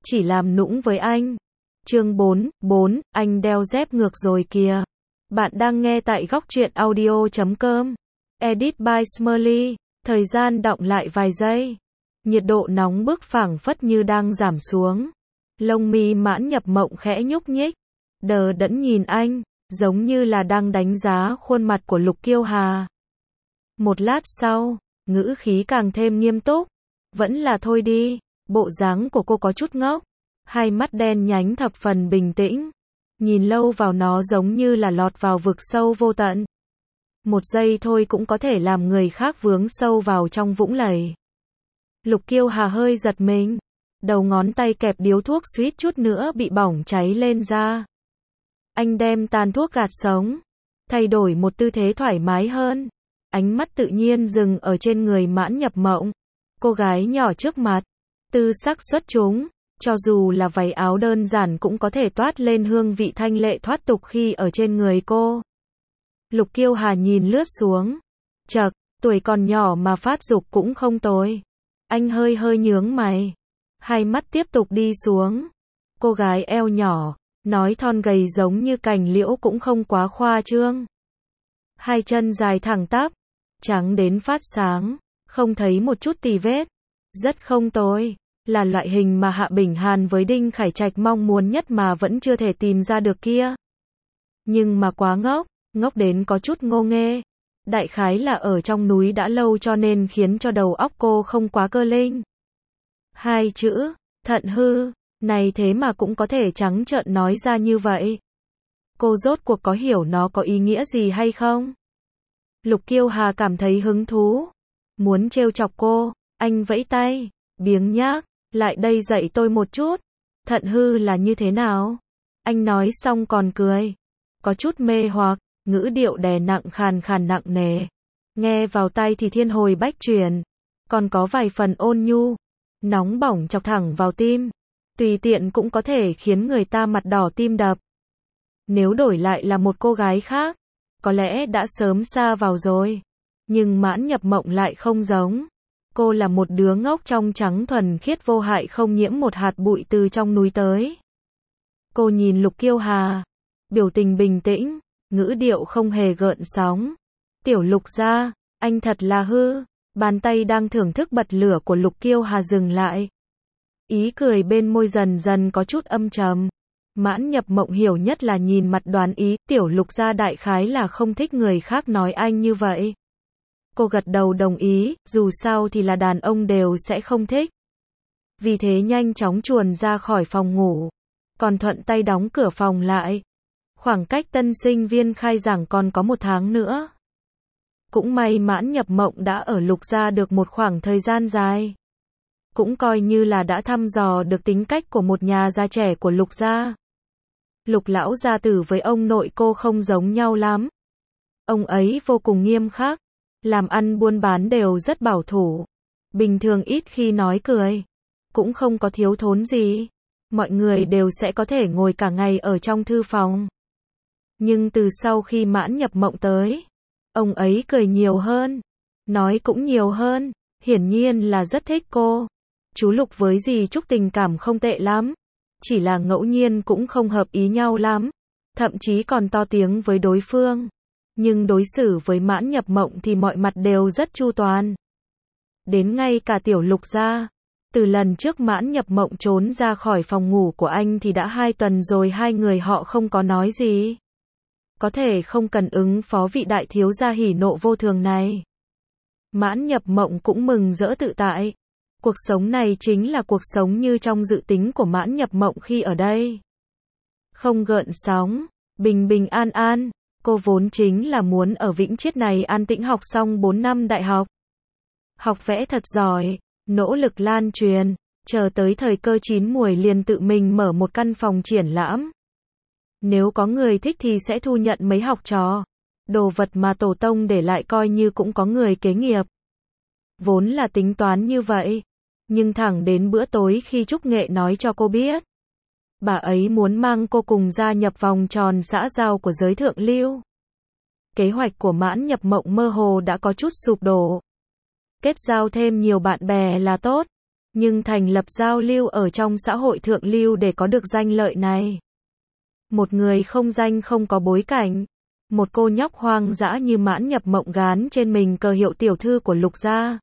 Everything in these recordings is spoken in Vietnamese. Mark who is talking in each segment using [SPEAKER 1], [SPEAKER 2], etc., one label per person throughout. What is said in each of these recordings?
[SPEAKER 1] chỉ làm nũng với anh. Chương 4, anh đeo dép ngược rồi kìa. Bạn đang nghe tại góc truyện audio.com. Edit by Smurly. Thời gian đọng lại vài giây. Nhiệt độ nóng bức phảng phất như đang giảm xuống. Lông mi Mãn Nhập Mộng khẽ nhúc nhích, đờ đẫn nhìn anh, giống như là đang đánh giá khuôn mặt của Lục Kiêu Hà. Một lát sau, ngữ khí càng thêm nghiêm túc. Vẫn là thôi đi. Bộ dáng của cô có chút ngốc. Hai mắt đen nhánh thập phần bình tĩnh. Nhìn lâu vào nó giống như là lọt vào vực sâu vô tận. Một giây thôi cũng có thể làm người khác vướng sâu vào trong vũng lầy. Lục Kiêu Hà hơi giật mình. Đầu ngón tay kẹp điếu thuốc suýt chút nữa bị bỏng cháy lên da. Anh đem tàn thuốc gạt sống. Thay đổi một tư thế thoải mái hơn. Ánh mắt tự nhiên dừng ở trên người Mãn Nhập Mộng. Cô gái nhỏ trước mặt. Tư sắc xuất chúng. Cho dù là váy áo đơn giản cũng có thể toát lên hương vị thanh lệ thoát tục khi ở trên người cô. Lục Kiêu Hà nhìn lướt xuống. Chậc, tuổi còn nhỏ mà phát dục cũng không tồi. Anh hơi hơi nhướng mày. Hai mắt tiếp tục đi xuống. Cô gái eo nhỏ, nói thon gầy giống như cành liễu cũng không quá khoa trương. Hai chân dài thẳng tắp, trắng đến phát sáng, không thấy một chút tì vết. Rất không tồi, là loại hình mà Hạ Bình Hàn với Đinh Khải Trạch mong muốn nhất mà vẫn chưa thể tìm ra được kia. Nhưng mà quá ngốc, ngốc đến có chút ngô nghê. Đại khái là ở trong núi đã lâu cho nên khiến cho đầu óc cô không quá cơ linh. Hai chữ, thận hư, này thế mà cũng có thể trắng trợn nói ra như vậy. Cô rốt cuộc có hiểu nó có ý nghĩa gì hay không? Lục Kiêu Hà cảm thấy hứng thú. Muốn trêu chọc cô, anh vẫy tay, biếng nhác, lại đây dạy tôi một chút. Thận hư là như thế nào? Anh nói xong còn cười. Có chút mê hoặc, ngữ điệu đè nặng khàn khàn nặng nề. Nghe vào tai thì thiên hồi bách chuyển. Còn có vài phần ôn nhu. Nóng bỏng chọc thẳng vào tim. Tùy tiện cũng có thể khiến người ta mặt đỏ tim đập. Nếu đổi lại là một cô gái khác, có lẽ đã sớm sa vào rồi. Nhưng Mãn Nhập Mộng lại không giống. Cô là một đứa ngốc trong trắng thuần khiết vô hại không nhiễm một hạt bụi từ trong núi tới. Cô nhìn Lục Kiêu Hà, biểu tình bình tĩnh, ngữ điệu không hề gợn sóng. Tiểu Lục gia, anh thật là hư. Bàn tay đang thưởng thức bật lửa của Lục Kiêu Hà dừng lại. Ý cười bên môi dần dần có chút âm trầm. Mãn Nhập Mộng hiểu nhất là nhìn mặt đoán ý, Tiểu Lục gia đại khái là không thích người khác nói anh như vậy. Cô gật đầu đồng ý, dù sao thì là đàn ông đều sẽ không thích. Vì thế nhanh chóng chuồn ra khỏi phòng ngủ. Còn thuận tay đóng cửa phòng lại. Khoảng cách tân sinh viên khai giảng còn có 1 tháng nữa. Cũng may Mãn Nhập Mộng đã ở Lục gia được một khoảng thời gian dài. Cũng coi như là đã thăm dò được tính cách của một nhà gia trẻ của Lục gia. Lục lão gia tử với ông nội cô không giống nhau lắm. Ông ấy vô cùng nghiêm khắc. Làm ăn buôn bán đều rất bảo thủ. Bình thường ít khi nói cười. Cũng không có thiếu thốn gì. Mọi người đều sẽ có thể ngồi cả ngày ở trong thư phòng. Nhưng từ sau khi Mãn Nhập Mộng tới, ông ấy cười nhiều hơn. Nói cũng nhiều hơn. Hiển nhiên là rất thích cô. Chú Lục với dì Trúc tình cảm không tệ lắm. Chỉ là ngẫu nhiên cũng không hợp ý nhau lắm. Thậm chí còn to tiếng với đối phương. Nhưng đối xử với Mãn Nhập Mộng thì mọi mặt đều rất chu toàn. Đến ngay cả Tiểu Lục gia. Từ lần trước Mãn Nhập Mộng trốn ra khỏi phòng ngủ của anh thì đã 2 tuần rồi hai người họ không có nói gì. Có thể không cần ứng phó vị đại thiếu gia hỉ nộ vô thường này. Mãn Nhập Mộng cũng mừng rỡ tự tại. Cuộc sống này chính là cuộc sống như trong dự tính của Mãn Nhập Mộng khi ở đây. Không gợn sóng, bình bình an an. Cô vốn chính là muốn ở Vĩnh Chiết này an tĩnh học xong 4 năm đại học. Học vẽ thật giỏi, nỗ lực lan truyền, chờ tới thời cơ chín muồi liền tự mình mở một căn phòng triển lãm. Nếu có người thích thì sẽ thu nhận mấy học trò. Đồ vật mà tổ tông để lại coi như cũng có người kế nghiệp. Vốn là tính toán như vậy. Nhưng thẳng đến bữa tối khi Trúc Nghệ nói cho cô biết. Bà ấy muốn mang cô cùng gia nhập vòng tròn xã giao của giới thượng lưu. Kế hoạch của Mãn Nhập Mộng mơ hồ đã có chút sụp đổ. Kết giao thêm nhiều bạn bè là tốt. nhưng thành lập giao lưu ở trong xã hội thượng lưu để có được danh lợi này. Một người không danh không có bối cảnh. Một cô nhóc hoang dã như Mãn Nhập Mộng gán trên mình cờ hiệu tiểu thư của Lục gia.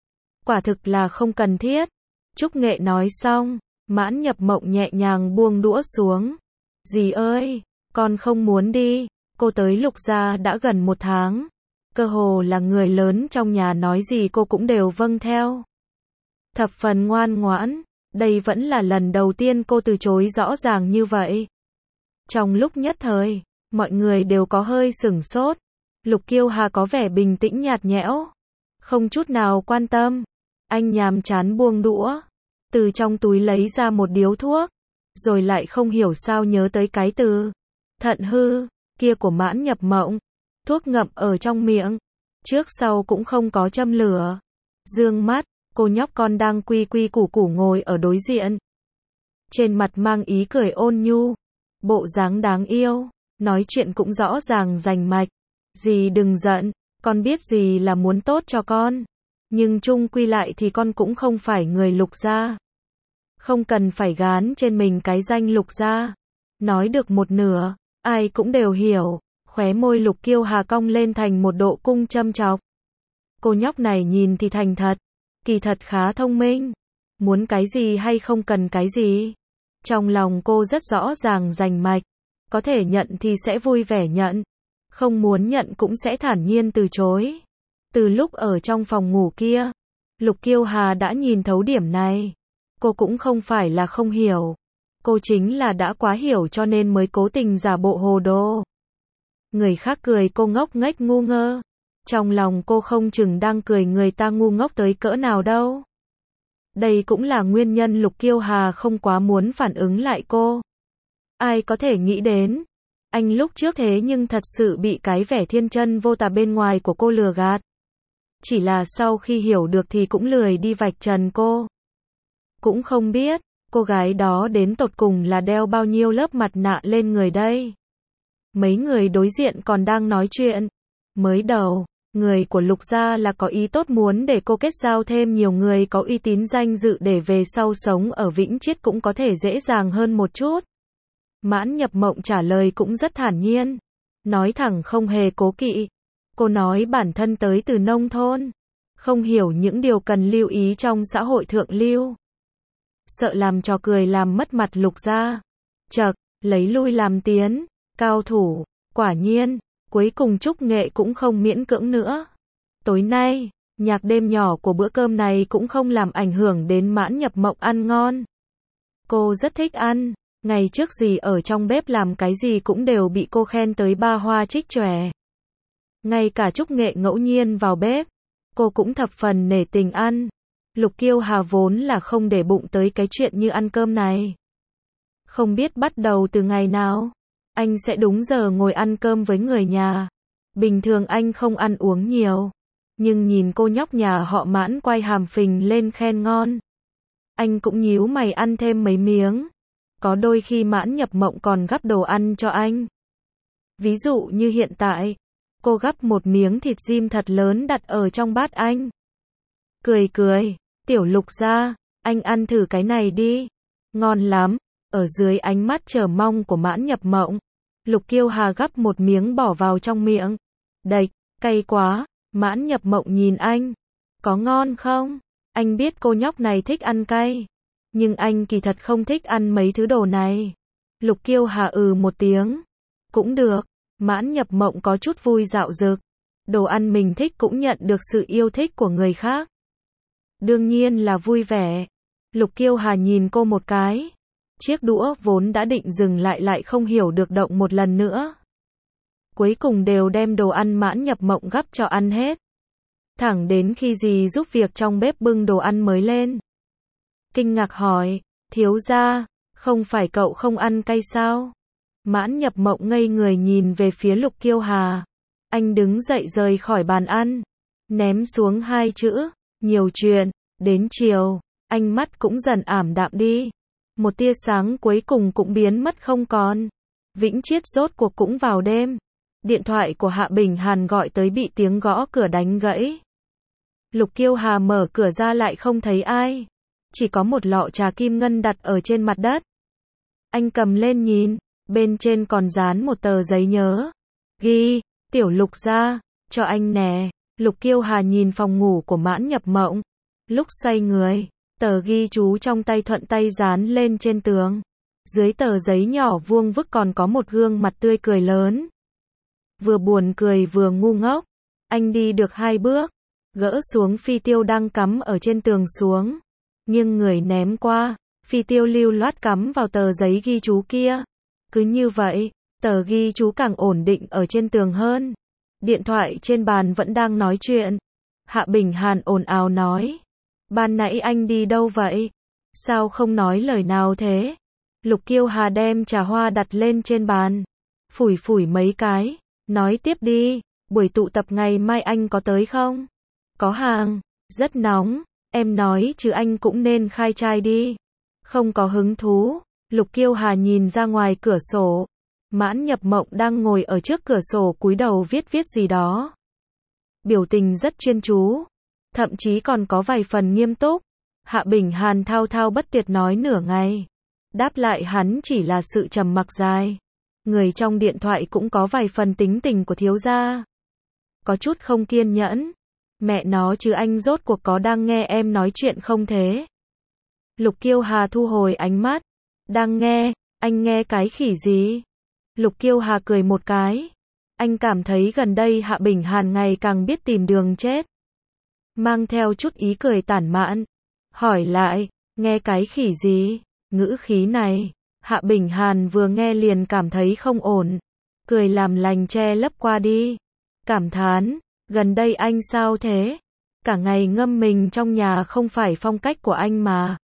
[SPEAKER 1] Quả thực là không cần thiết. Trúc Nghệ nói xong, Mãn Nhập Mộng nhẹ nhàng buông đũa xuống. Dì ơi, con không muốn đi. Cô tới Lục gia đã gần 1 tháng. Cơ hồ là người lớn trong nhà nói gì cô cũng đều vâng theo. Thập phần ngoan ngoãn. Đây vẫn là lần đầu tiên cô từ chối rõ ràng như vậy. Trong lúc nhất thời, mọi người đều có hơi sửng sốt. Lục Kiêu Hà có vẻ bình tĩnh nhạt nhẽo, không chút nào quan tâm. Anh nhàm chán buông đũa, từ trong túi lấy ra một điếu thuốc, rồi lại không hiểu sao nhớ tới cái từ thận hư kia của Mãn Nhập Mộng. Thuốc ngậm ở trong miệng, trước sau cũng không có châm lửa. Dương mắt, cô nhóc con đang quy quy củ củ ngồi ở đối diện. Trên mặt mang ý cười ôn nhu, bộ dáng đáng yêu, nói chuyện cũng rõ ràng rành mạch. Dì đừng giận, con biết dì là muốn tốt cho con. Nhưng chung quy lại thì con cũng không phải người Lục gia. Không cần phải gán trên mình cái danh Lục gia. Nói được một nửa, ai cũng đều hiểu. Khóe môi Lục Kiêu Hà cong lên thành một độ cung châm chọc. Cô nhóc này nhìn thì thành thật, kỳ thật khá thông minh. Muốn cái gì hay không cần cái gì. Trong lòng cô rất rõ ràng rành mạch. Có thể nhận thì sẽ vui vẻ nhận. Không muốn nhận cũng sẽ thản nhiên từ chối. Từ lúc ở trong phòng ngủ kia, Lục Kiêu Hà đã nhìn thấu điểm này. Cô cũng không phải là không hiểu. Cô chính là đã quá hiểu cho nên mới cố tình giả bộ hồ đồ. Người khác cười cô ngốc nghếch ngu ngơ. Trong lòng cô không chừng đang cười người ta ngu ngốc tới cỡ nào đâu. Đây cũng là nguyên nhân Lục Kiêu Hà không quá muốn phản ứng lại cô. Ai có thể nghĩ đến, anh lúc trước thế nhưng thật sự bị cái vẻ thiên chân vô tà bên ngoài của cô lừa gạt. Chỉ là sau khi hiểu được thì cũng lười đi vạch trần cô. Cũng không biết, cô gái đó đến tột cùng là đeo bao nhiêu lớp mặt nạ lên người đây. Mấy người đối diện còn đang nói chuyện. Mới đầu, người của Lục gia là có ý tốt muốn để cô kết giao thêm nhiều người có uy tín danh dự để về sau sống ở Vĩnh Chiết cũng có thể dễ dàng hơn một chút. Mãn Nhập Mộng trả lời cũng rất thản nhiên. Nói thẳng không hề cố kỵ. Cô nói bản thân tới từ nông thôn. Không hiểu những điều cần lưu ý trong xã hội thượng lưu. Sợ làm trò cười làm mất mặt Lục gia. Chậc, lấy lui làm tiến. Cao thủ, quả nhiên. Cuối cùng Trúc Nghệ cũng không miễn cưỡng nữa. Tối nay, nhạc đêm nhỏ của bữa cơm này cũng không làm ảnh hưởng đến Mãn Nhập Mộng ăn ngon. Cô rất thích ăn. Ngày trước gì ở trong bếp làm cái gì cũng đều bị cô khen tới ba hoa trích chòe. Ngay cả Trúc Nghệ ngẫu nhiên vào bếp, cô cũng thập phần nể tình ăn. Lục Kiêu Hà vốn là không để bụng tới cái chuyện như ăn cơm này. Không biết bắt đầu từ ngày nào, anh sẽ đúng giờ ngồi ăn cơm với người nhà. Bình thường anh không ăn uống nhiều, nhưng nhìn cô nhóc nhà họ Mãn quay hàm phình lên khen ngon. Anh cũng nhíu mày ăn thêm mấy miếng. Có đôi khi Mãn Nhập Mộng còn gắp đồ ăn cho anh. Ví dụ như hiện tại, cô gắp một miếng thịt rim thật lớn đặt ở trong bát anh. Cười cười, tiểu Lục gia, anh ăn thử cái này đi. Ngon lắm. Ở dưới ánh mắt chờ mong của Mãn Nhập Mộng, Lục Kiêu Hà gắp một miếng bỏ vào trong miệng. Đạch, cay quá. Mãn Nhập Mộng nhìn anh. Có ngon không? Anh biết cô nhóc này thích ăn cay. Nhưng anh kỳ thật không thích ăn mấy thứ đồ này. Lục Kiêu Hà một tiếng. Cũng được. Mãn Nhập Mộng có chút vui dạo dực. Đồ ăn mình thích cũng nhận được sự yêu thích của người khác. Đương nhiên là vui vẻ. Lục Kiêu Hà nhìn cô một cái. Chiếc đũa vốn đã định dừng lại không hiểu được động một lần nữa. Cuối cùng đều đem đồ ăn Mãn Nhập Mộng gắp cho ăn hết. Thẳng đến khi dì giúp việc trong bếp bưng đồ ăn mới lên. Kinh ngạc hỏi, thiếu gia, không phải cậu không ăn cay sao? Mãn Nhập Mộng ngây người nhìn về phía Lục Kiêu Hà. Anh đứng dậy rời khỏi bàn ăn, ném xuống 2 chữ, nhiều chuyện. Đến chiều, ánh mắt cũng dần ảm đạm đi. Một tia sáng cuối cùng cũng biến mất không còn. Vĩnh Chiết rốt cuộc cũng vào đêm. Điện thoại của Hạ Bình Hàn gọi tới bị tiếng gõ cửa đánh gãy. Lục Kiêu Hà mở cửa ra lại không thấy ai. chỉ có một lọ trà kim ngân đặt ở trên mặt đất. Anh cầm lên nhìn, bên trên còn dán một tờ giấy nhớ. Ghi, Tiểu Lục gia, cho anh nè. Lục Kiêu Hà nhìn phòng ngủ của Mãn Nhập Mộng. Lúc xoay người, tờ ghi chú trong tay thuận tay dán lên trên tường. Dưới tờ giấy nhỏ vuông vức còn có một gương mặt tươi cười lớn. Vừa buồn cười vừa ngu ngốc. Anh đi được 2 bước, gỡ xuống phi tiêu đang cắm ở trên tường xuống. Nhưng người ném qua, phi tiêu lưu loát cắm vào tờ giấy ghi chú kia. Cứ như vậy, tờ ghi chú càng ổn định ở trên tường hơn. Điện thoại trên bàn vẫn đang nói chuyện. Hạ Bình Hàn ồn ào nói. Ban nãy anh đi đâu vậy? Sao không nói lời nào thế? Lục Kiêu Hà đem trà hoa đặt lên trên bàn. Phủi phủi mấy cái. Nói tiếp đi. Buổi tụ tập ngày mai anh có tới không? Có hàng. Rất nóng. Em nói chứ anh cũng nên khai trai đi. Không có hứng thú. Lục Kiêu Hà nhìn ra ngoài cửa sổ. Mãn Nhập Mộng đang ngồi ở trước cửa sổ cúi đầu viết gì đó. Biểu tình rất chuyên chú. Thậm chí còn có vài phần nghiêm túc. Hạ Bình Hàn thao thao bất tuyệt nói nửa ngày. Đáp lại hắn chỉ là sự trầm mặc dài. Người trong điện thoại cũng có vài phần tính tình của thiếu gia. Có chút không kiên nhẫn. Mẹ nó chứ anh rốt cuộc có đang nghe em nói chuyện không thế? Lục Kiêu Hà thu hồi ánh mắt. Đang nghe, anh nghe cái khỉ gì? Lục Kiêu Hà cười một cái. Anh cảm thấy gần đây Hạ Bình Hàn ngày càng biết tìm đường chết. Mang theo chút ý cười tản mạn. Hỏi lại, nghe cái khỉ gì? Ngữ khí này, Hạ Bình Hàn vừa nghe liền cảm thấy không ổn. Cười làm lành che lấp qua đi. Cảm thán, gần đây anh sao thế? Cả ngày ngâm mình trong nhà không phải phong cách của anh mà.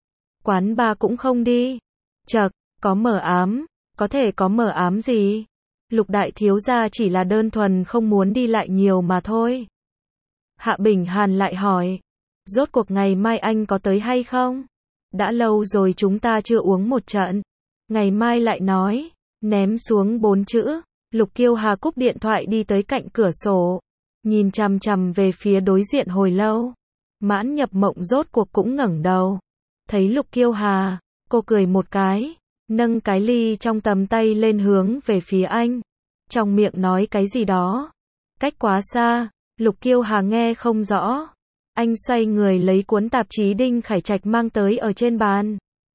[SPEAKER 1] Quán bar cũng không đi. Chậc, có mờ ám. Có thể có mờ ám gì? Lục đại thiếu gia chỉ là đơn thuần không muốn đi lại nhiều mà thôi. Hạ Bình Hàn lại hỏi. Rốt cuộc ngày mai anh có tới hay không? Đã lâu rồi chúng ta chưa uống một trận. Ngày mai lại nói. Ném xuống 4 chữ. Lục Kiêu Hà cúp điện thoại đi tới cạnh cửa sổ. Nhìn chằm chằm về phía đối diện hồi lâu. Mãn Nhập Mộng rốt cuộc cũng ngẩng đầu. Thấy Lục Kiêu Hà, cô cười một cái. Nâng cái ly trong tầm tay lên hướng về phía anh. Trong miệng nói cái gì đó. Cách quá xa, Lục Kiêu Hà nghe không rõ. Anh xoay người lấy cuốn tạp chí Đinh Khải Trạch mang tới ở trên bàn.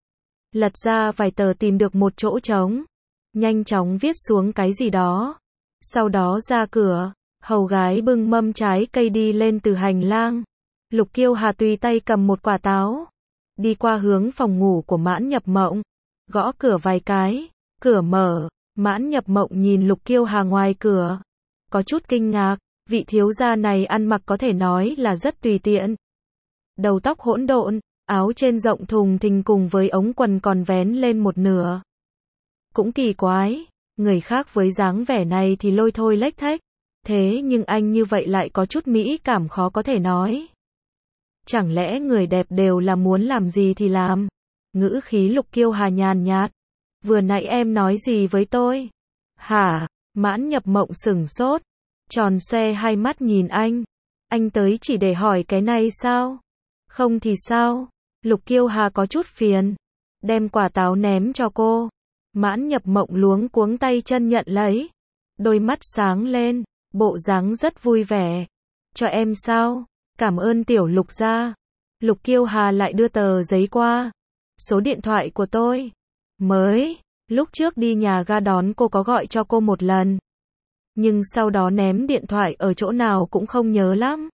[SPEAKER 1] Lật ra vài tờ tìm được một chỗ trống. Nhanh chóng viết xuống cái gì đó. Sau đó ra cửa, hầu gái bưng mâm trái cây đi lên từ hành lang. Lục Kiêu Hà tùy tay cầm một quả táo. Đi qua hướng phòng ngủ của Mãn Nhập Mộng. Gõ cửa vài cái, cửa mở. Mãn Nhập Mộng nhìn Lục Kiêu Hà ngoài cửa. Có chút kinh ngạc, vị thiếu gia này ăn mặc có thể nói là rất tùy tiện. Đầu tóc hỗn độn, áo trên rộng thùng thình cùng với ống quần còn vén lên một nửa. Cũng kỳ quái, người khác với dáng vẻ này thì lôi thôi lếch thếch. Thế nhưng anh như vậy lại có chút mỹ cảm khó có thể nói. Chẳng lẽ người đẹp đều là muốn làm gì thì làm? Ngữ khí Lục Kiêu Hà nhàn nhạt. Vừa nãy em nói gì với tôi? Hả? Mãn Nhập Mộng sửng sốt. Tròn xoe hai mắt nhìn anh. Anh tới chỉ để hỏi cái này sao? Không thì sao? Lục Kiêu Hà có chút phiền. Đem quả táo ném cho cô. Mãn Nhập Mộng luống cuống tay chân nhận lấy. Đôi mắt sáng lên. Bộ dáng rất vui vẻ. Cho em sao? Cảm ơn Tiểu Lục gia. Lục Kiêu Hà lại đưa tờ giấy qua. Số điện thoại của tôi. Mới. Lúc trước đi nhà ga đón cô có gọi cho cô một lần. Nhưng sau đó ném điện thoại ở chỗ nào cũng không nhớ lắm.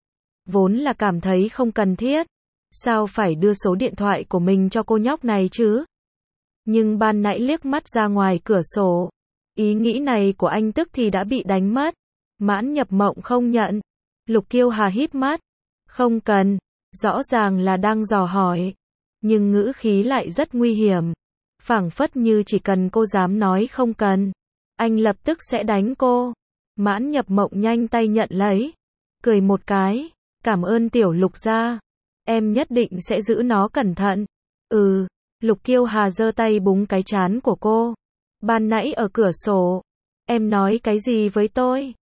[SPEAKER 1] Vốn là cảm thấy không cần thiết. Sao phải đưa số điện thoại của mình cho cô nhóc này chứ? Nhưng ban nãy liếc mắt ra ngoài cửa sổ. Ý nghĩ này của anh tức thì đã bị đánh mất. Mãn Nhập Mộng không nhận. Lục Kiêu Hà híp mắt. Không cần. Rõ ràng là đang dò hỏi. Nhưng ngữ khí lại rất nguy hiểm. Phảng phất như chỉ cần cô dám nói không cần. Anh lập tức sẽ đánh cô. Mãn Nhập Mộng nhanh tay nhận lấy. Cười một cái. Cảm ơn Tiểu Lục gia. Em nhất định sẽ giữ nó cẩn thận. Ừ. Lục Kiêu Hà giơ tay búng cái trán của cô. Ban nãy ở cửa sổ. Em nói cái gì với tôi?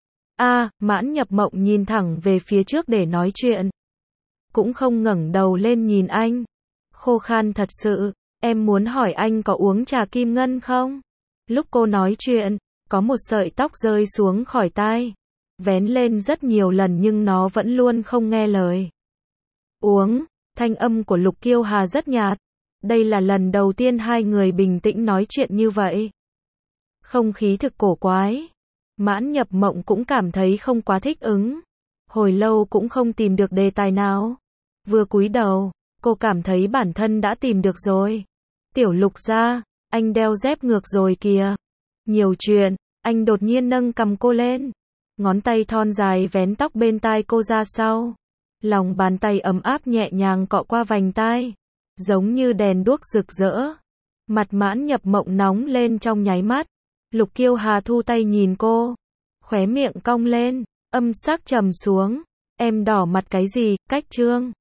[SPEAKER 1] Mãn Nhập Mộng nhìn thẳng về phía trước để nói chuyện. Cũng không ngẩng đầu lên nhìn anh. khô khan thật sự. Em muốn hỏi anh có uống trà kim ngân không? Lúc cô nói chuyện, có một sợi tóc rơi xuống khỏi tai. Vén lên rất nhiều lần nhưng nó vẫn luôn không nghe lời. Uống, thanh âm của Lục Kiêu Hà rất nhạt. Đây là lần đầu tiên hai người bình tĩnh nói chuyện như vậy. Không khí thực cổ quái. Mãn Nhập Mộng cũng cảm thấy không quá thích ứng. Hồi lâu cũng không tìm được đề tài nào. Vừa cúi đầu, cô cảm thấy bản thân đã tìm được rồi. Tiểu Lục gia, anh đeo dép ngược rồi kìa. Nhiều chuyện, anh đột nhiên nâng cầm cô lên. Ngón tay thon dài vén tóc bên tai cô ra sau. Lòng bàn tay ấm áp nhẹ nhàng cọ qua vành tai. Giống như đèn đuốc rực rỡ. Mặt Mãn Nhập Mộng nóng lên trong nháy mắt. Lục Kiêu Hà thu tay nhìn cô. Khóe miệng cong lên, âm sắc trầm xuống. Em đỏ mặt cái gì, Cách Trương?